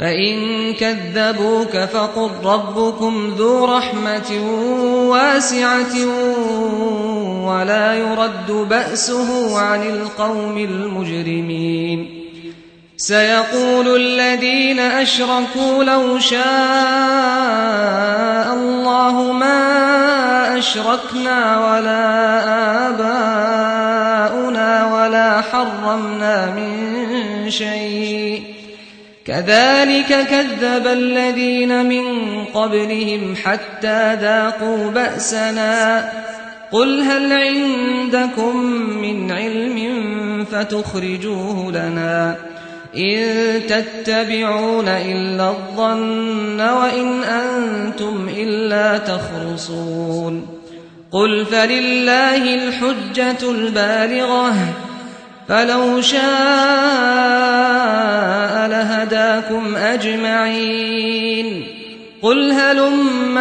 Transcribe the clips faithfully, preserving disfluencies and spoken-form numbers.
فإن كذبوك فقل ربكم ذو رحمة واسعة ولا يرد بأسه عن القوم المجرمين. سيقول الذين أشركوا لو شاء الله ما أشركنا ولا آباؤنا ولا حرمنا من شيء كذلك كذب الذين من قبلهم حتى ذاقوا بأسنا قل هل عندكم من علم فتخرجوه لنا إن تتبعون إلا الظن وإن أنتم إلا تخرصون. قل فلله الحجة البالغة فلو شاء لهداكم أجمعين. قل هلم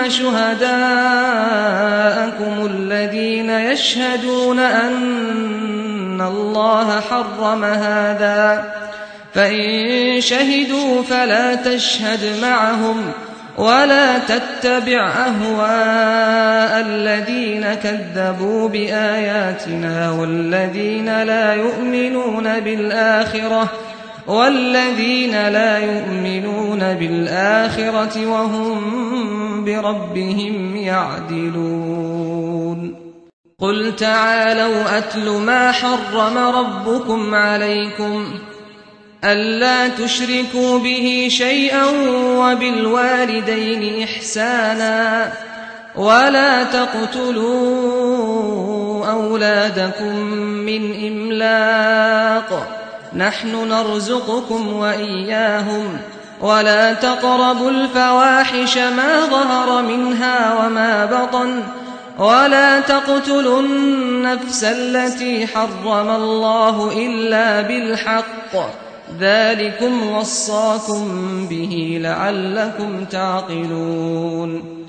شهداءكم الذين يشهدون أن الله حرم هذا فإن شهدوا فلا تشهد معهم ولا تتبع أهواء الذين كذبوا بآياتنا والذين لا يؤمنون بالآخرة والذين لا يؤمنون بالآخرة وهم بربهم يعدلون. قل تعالوا أتل ما حرم ربكم عليكم ألا تشركوا به شيئا وبالوالدين إحسانا ولا تقتلوا أولادكم من إملاق نحن نرزقكم وإياهم ولا تقربوا الفواحش ما ظهر منها وما بطن ولا تقتلوا النفس التي حرم الله إلا بالحق ذلكم وصاكم به لعلكم تعقلون.